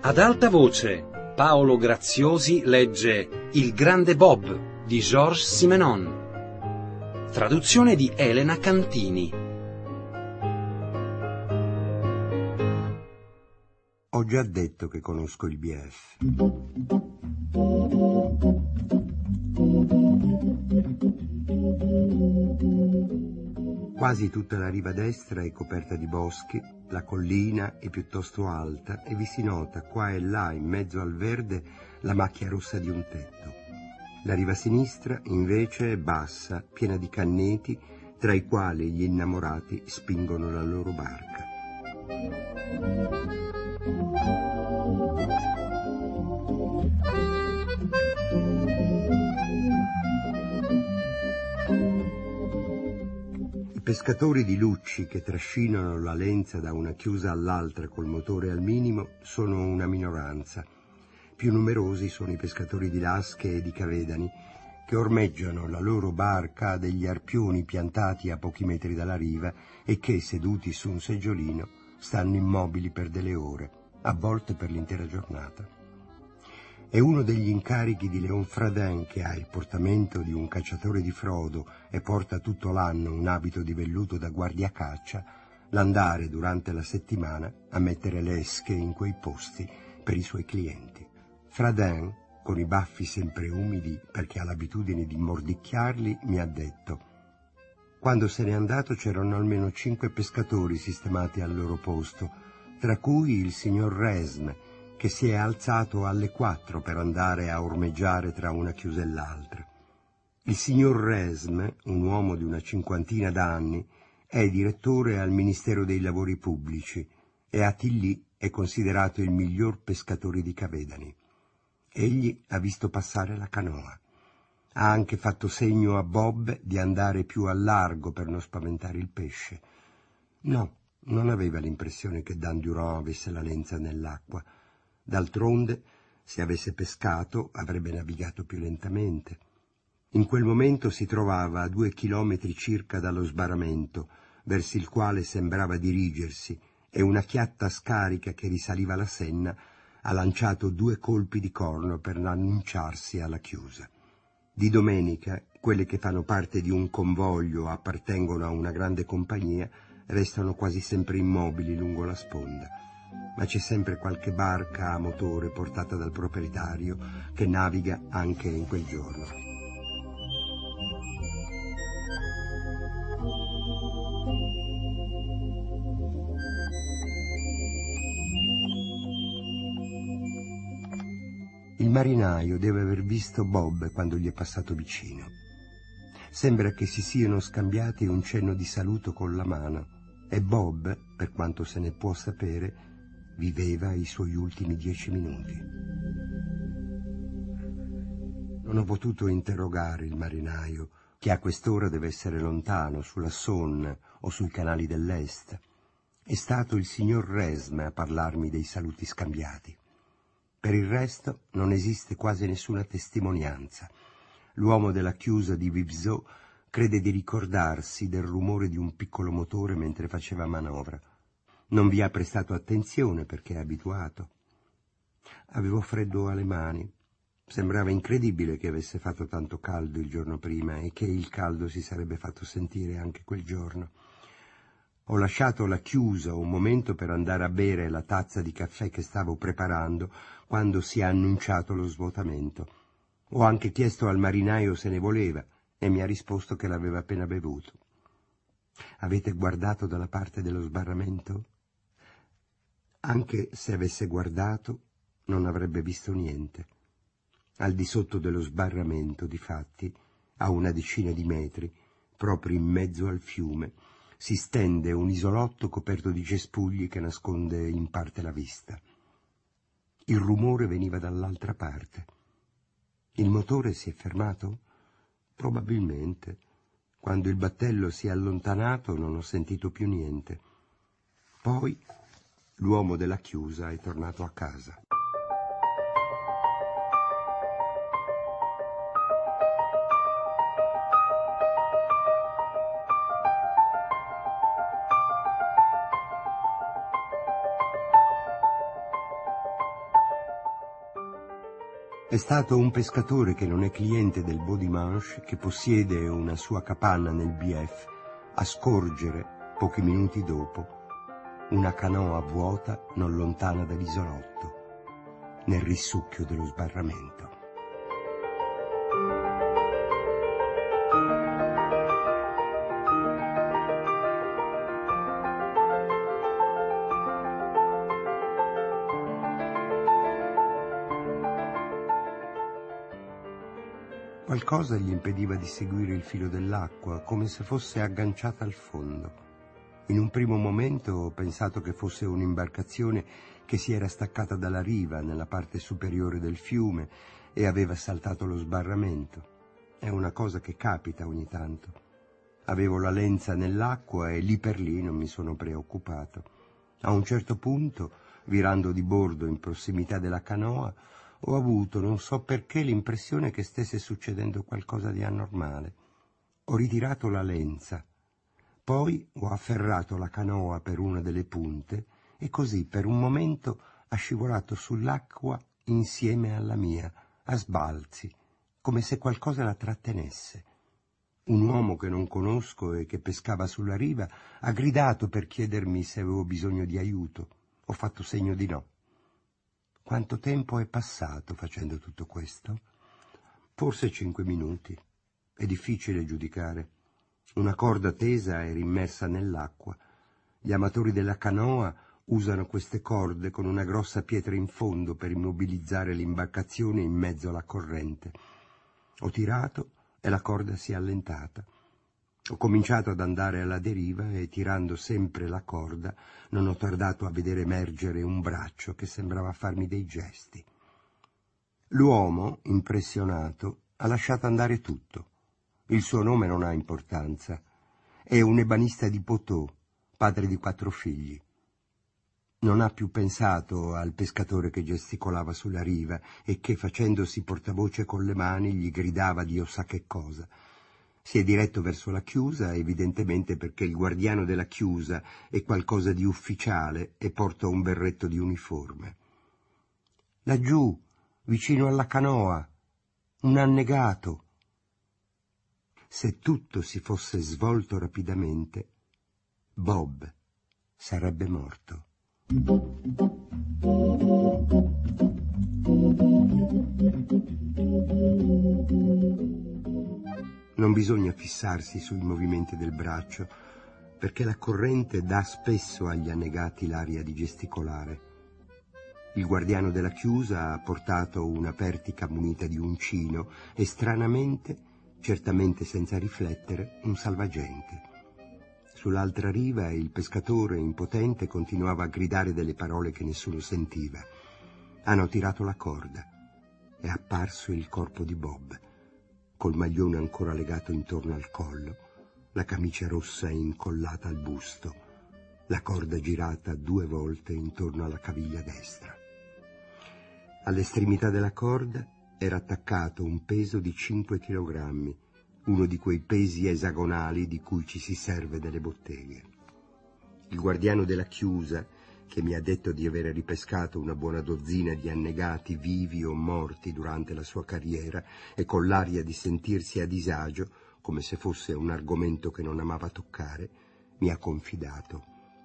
Ad alta voce, Paolo Graziosi legge Il grande Bob di Georges Simenon. Traduzione di Elena Cantini. Ho già detto che conosco il BF. Quasi tutta la riva destra è coperta di boschi, la collina è piuttosto alta e vi si nota qua e là in mezzo al verde la macchia rossa di un tetto. La riva sinistra invece è bassa, piena di canneti, tra i quali gli innamorati spingono la loro barca. I pescatori di lucci che trascinano la lenza da una chiusa all'altra col motore al minimo sono una minoranza. Più numerosi sono i pescatori di lasche e di cavedani che ormeggiano la loro barca a degli arpioni piantati a pochi metri dalla riva e che, seduti su un seggiolino, stanno immobili per delle ore, a volte per l'intera giornata. È uno degli incarichi di Léon Fradin, che ha il portamento di un cacciatore di frodo e porta tutto l'anno un abito di velluto da guardiacaccia, l'andare durante la settimana a mettere le esche in quei posti per i suoi clienti. Fradin, con i baffi sempre umidi perché ha l'abitudine di mordicchiarli, mi ha detto: quando se n'è andato c'erano almeno 5 pescatori sistemati al loro posto, tra cui il signor Resme, che si è alzato alle 4 per andare a ormeggiare tra una chiusa e l'altra. Il signor Resme, un uomo di una 50 d'anni, è direttore al Ministero dei Lavori Pubblici e a Tilly è considerato il miglior pescatore di cavedani. Egli ha visto passare la canoa. Ha anche fatto segno a Bob di andare più a largo per non spaventare il pesce. No, non aveva l'impressione che Dan Durand avesse la lenza nell'acqua. D'altronde, se avesse pescato, avrebbe navigato più lentamente. In quel momento si trovava a 2 chilometri circa dallo sbarramento, verso il quale sembrava dirigersi, e una chiatta scarica che risaliva la Senna ha lanciato 2 colpi di corno per annunciarsi alla chiusa. Di domenica, quelle che fanno parte di un convoglio o appartengono a una grande compagnia restano quasi sempre immobili lungo la sponda. Ma c'è sempre qualche barca a motore portata dal proprietario che naviga anche in quel giorno. Il marinaio deve aver visto Bob quando gli è passato vicino. Sembra che si siano scambiati un cenno di saluto con la mano e Bob, per quanto se ne può sapere, viveva i suoi ultimi 10 minuti. Non ho potuto interrogare il marinaio, che a quest'ora deve essere lontano, sulla Saône o sui canali dell'Est. È stato il signor Resme a parlarmi dei saluti scambiati. Per il resto non esiste quasi nessuna testimonianza. L'uomo della chiusa di Vibzot crede di ricordarsi del rumore di un piccolo motore mentre faceva manovra. Non vi ha prestato attenzione perché è abituato. Avevo freddo alle mani. Sembrava incredibile che avesse fatto tanto caldo il giorno prima e che il caldo si sarebbe fatto sentire anche quel giorno. Ho lasciato la chiusa un momento per andare a bere la tazza di caffè che stavo preparando quando si è annunciato lo svuotamento. Ho anche chiesto al marinaio se ne voleva e mi ha risposto che l'aveva appena bevuto. Avete guardato dalla parte dello sbarramento? Anche se avesse guardato, non avrebbe visto niente. Al di sotto dello sbarramento, difatti, a una decina di metri, proprio in mezzo al fiume, si stende un isolotto coperto di cespugli che nasconde in parte la vista. Il rumore veniva dall'altra parte. Il motore si è fermato? Probabilmente. Quando il battello si è allontanato non ho sentito più niente. Poi l'uomo della chiusa è tornato a casa. È stato un pescatore che non è cliente del Beau Dimanche, che possiede una sua capanna nel Bief, a scorgere, pochi minuti dopo, una canoa vuota non lontana dall'isolotto, nel risucchio dello sbarramento. Qualcosa gli impediva di seguire il filo dell'acqua, come se fosse agganciata al fondo. In un primo momento ho pensato che fosse un'imbarcazione che si era staccata dalla riva nella parte superiore del fiume e aveva saltato lo sbarramento. È una cosa che capita ogni tanto. Avevo la lenza nell'acqua e lì per lì non mi sono preoccupato. A un certo punto, virando di bordo in prossimità della canoa, ho avuto, non so perché, l'impressione che stesse succedendo qualcosa di anormale. Ho ritirato la lenza, poi ho afferrato la canoa per una delle punte e così per un momento ha scivolato sull'acqua insieme alla mia, a sbalzi, come se qualcosa la trattenesse. Un uomo che non conosco e che pescava sulla riva ha gridato per chiedermi se avevo bisogno di aiuto. Ho fatto segno di no. Quanto tempo è passato facendo tutto questo? Forse 5 minuti. È difficile giudicare. Una corda tesa era immersa nell'acqua. Gli amatori della canoa usano queste corde con una grossa pietra in fondo per immobilizzare l'imbarcazione in mezzo alla corrente. Ho tirato e la corda si è allentata. Ho cominciato ad andare alla deriva e, tirando sempre la corda, non ho tardato a vedere emergere un braccio che sembrava farmi dei gesti. L'uomo, impressionato, ha lasciato andare tutto. Il suo nome non ha importanza. È un ebanista di Poteau, padre di 4 figli. Non ha più pensato al pescatore che gesticolava sulla riva e che, facendosi portavoce con le mani, gli gridava Dio sa che cosa. Si è diretto verso la chiusa, evidentemente perché il guardiano della chiusa è qualcosa di ufficiale e porta un berretto di uniforme. Laggiù, vicino alla canoa, un annegato. Se tutto si fosse svolto rapidamente, Bob sarebbe morto. Non bisogna fissarsi sui movimenti del braccio, perché la corrente dà spesso agli annegati l'aria di gesticolare. Il guardiano della chiusa ha portato una pertica munita di uncino e stranamente, certamente senza riflettere, un salvagente. Sull'altra riva il pescatore impotente continuava a gridare delle parole che nessuno sentiva. Hanno tirato la corda. È apparso il corpo di Bob, col maglione ancora legato intorno al collo, la camicia rossa incollata al busto, la corda girata 2 volte intorno alla caviglia destra. All'estremità della corda era attaccato un peso di 5 chilogrammi, uno di quei pesi esagonali di cui ci si serve delle botteghe. Il guardiano della chiusa, che mi ha detto di avere ripescato una buona dozzina di annegati vivi o morti durante la sua carriera e con l'aria di sentirsi a disagio, come se fosse un argomento che non amava toccare, mi ha confidato.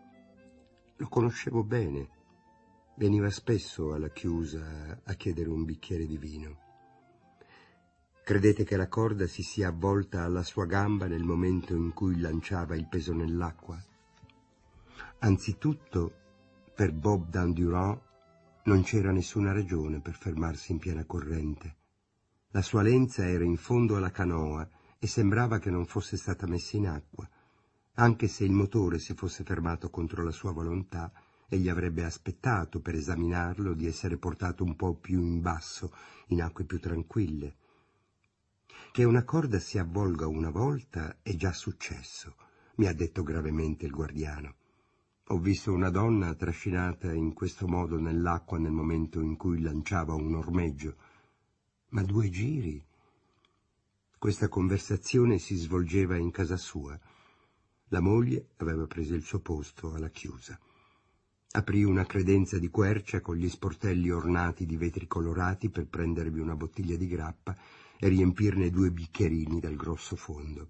Lo conoscevo bene. Veniva spesso alla chiusa a chiedere un bicchiere di vino. Credete che la corda si sia avvolta alla sua gamba nel momento in cui lanciava il peso nell'acqua? Anzitutto, per Bob Dandurand non c'era nessuna ragione per fermarsi in piena corrente. La sua lenza era in fondo alla canoa e sembrava che non fosse stata messa in acqua. Anche se il motore si fosse fermato contro la sua volontà, egli avrebbe aspettato per esaminarlo di essere portato un po' più in basso, in acque più tranquille. Che una corda si avvolga una volta è già successo, mi ha detto gravemente il guardiano. Ho visto una donna trascinata in questo modo nell'acqua nel momento in cui lanciava un ormeggio. Ma 2 giri? Questa conversazione si svolgeva in casa sua. La moglie aveva preso il suo posto alla chiusa. Aprì una credenza di quercia con gli sportelli ornati di vetri colorati per prendervi una bottiglia di grappa e riempirne 2 bicchierini dal grosso fondo.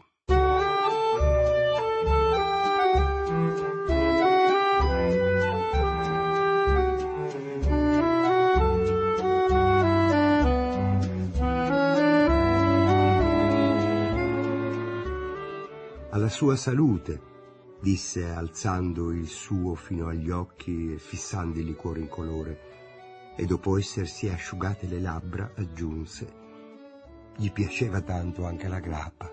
Alla sua salute, disse alzando il suo fino agli occhi e fissando il liquore incolore, e dopo essersi asciugate le labbra aggiunse: gli piaceva tanto anche la grappa.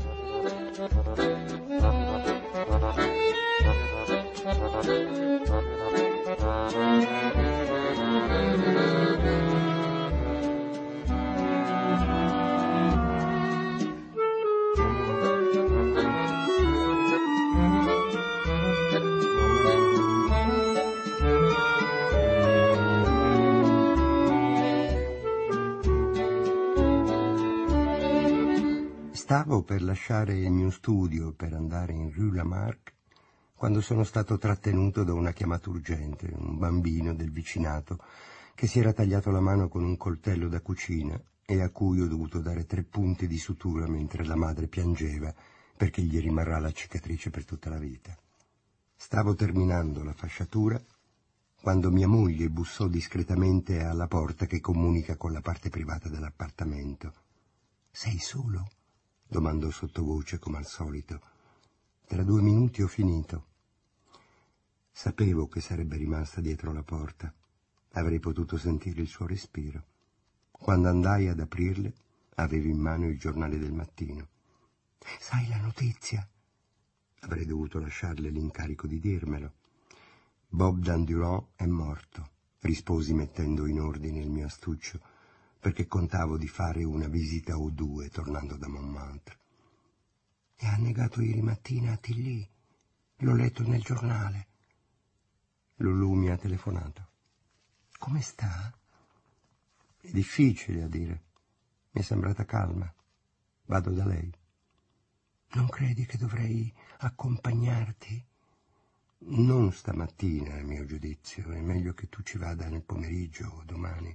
Stavo per lasciare il mio studio per andare in Rue Lamarck quando sono stato trattenuto da una chiamata urgente, un bambino del vicinato che si era tagliato la mano con un coltello da cucina e a cui ho dovuto dare 3 punti di sutura mentre la madre piangeva perché gli rimarrà la cicatrice per tutta la vita. Stavo terminando la fasciatura quando mia moglie bussò discretamente alla porta che comunica con la parte privata dell'appartamento. «Sei solo?» domandò sottovoce come al solito. «Tra 2 minuti ho finito». Sapevo che sarebbe rimasta dietro la porta. Avrei potuto sentire il suo respiro. Quando andai ad aprirle, avevo in mano il giornale del mattino. «Sai la notizia?» Avrei dovuto lasciarle l'incarico di dirmelo. «Bob Dandurand è morto», risposi mettendo in ordine il mio astuccio, perché contavo di fare una visita o 2 tornando da Montmartre. «E ha negato ieri mattina a Tilly. L'ho letto nel giornale». Lulù mi ha telefonato. «Come sta?» «È difficile a dire. Mi è sembrata calma. Vado da lei». «Non credi che dovrei accompagnarti?» «Non stamattina, a mio giudizio. È meglio che tu ci vada nel pomeriggio o domani».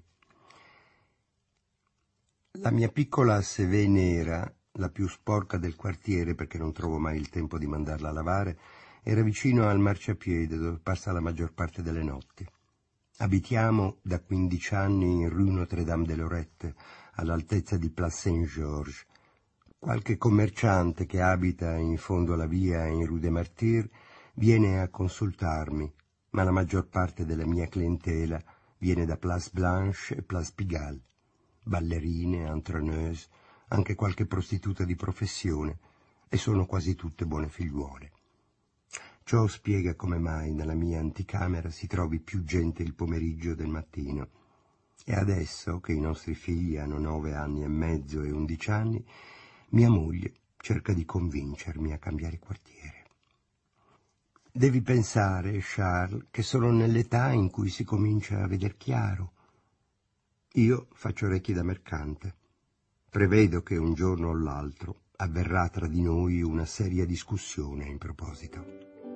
La mia piccola Sévé nera, la più sporca del quartiere perché non trovo mai il tempo di mandarla a lavare, era vicino al marciapiede dove passa la maggior parte delle notti. Abitiamo da 15 anni in Rue Notre-Dame-de-Lorette, all'altezza di Place Saint-Georges. Qualche commerciante che abita in fondo alla via in Rue des Martyrs viene a consultarmi, ma la maggior parte della mia clientela viene da Place Blanche e Place Pigalle. Ballerine, entreneuse, anche qualche prostituta di professione, e sono quasi tutte buone figliuole. Ciò spiega come mai nella mia anticamera si trovi più gente il pomeriggio del mattino, e adesso che i nostri figli hanno 9 anni e mezzo e 11 anni, mia moglie cerca di convincermi a cambiare quartiere. Devi pensare, Charles, che sono nell'età in cui si comincia a veder chiaro. Io faccio orecchie da mercante. Prevedo che un giorno o l'altro avverrà tra di noi una seria discussione in proposito.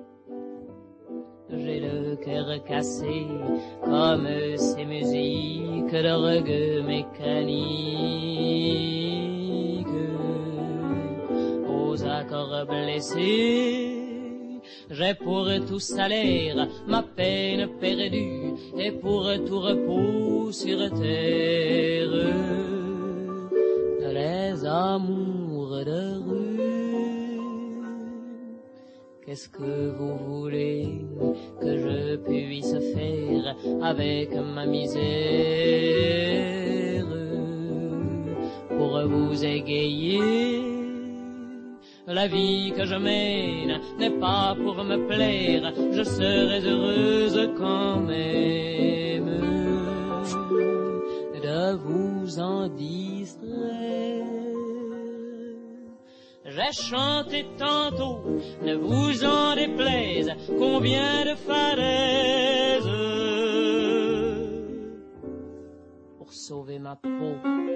J'ai le cœur cassé comme ces musiques d'orgue mécanique, aux accords blessés. J'ai pour tout salaire ma peine perdue et pour tout repos sur terre les amours de rue. Qu'est-ce que vous voulez que je puisse faire avec ma misère pour vous égayer? La vie que je mène n'est pas pour me plaire, je serais heureuse quand même de vous en distraire. J'ai chanté tantôt, ne vous en déplaise, combien de falaises pour sauver ma peau.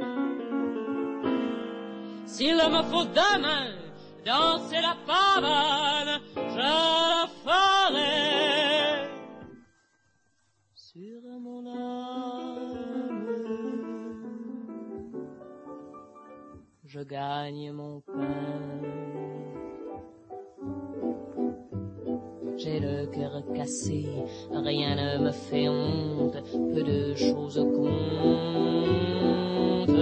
S'il me faut demain danser la pavane, je la ferai. gagne mon pain. J'ai le cœur cassé, rien ne me fait honte, peu de choses comptent.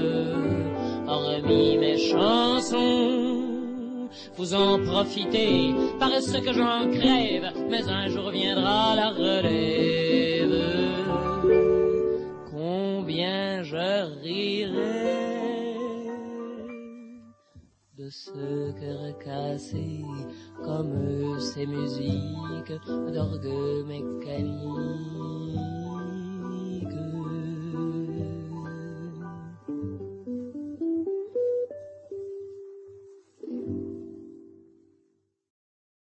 Hormis mes chansons, vous en profitez, parce que j'en crève, mais un jour viendra la relève. Combien je rirai de ce cœur cassé, comme ces musiques d'orgue mécanique.